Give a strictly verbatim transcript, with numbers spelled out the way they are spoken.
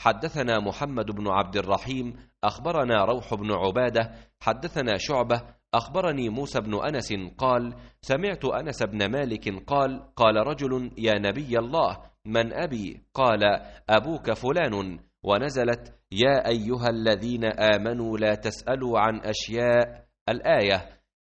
حدثنا محمد بن عبد الرحيم أخبرنا روح بن عبادة حدثنا شعبة أخبرني موسى بن أنس قال سمعت أنس بن مالك قال قال رجل يا نبي الله من أبي؟ قال أبوك فلان، ونزلت يا أيها الذين آمنوا لا تسألوا عن أشياء الآية.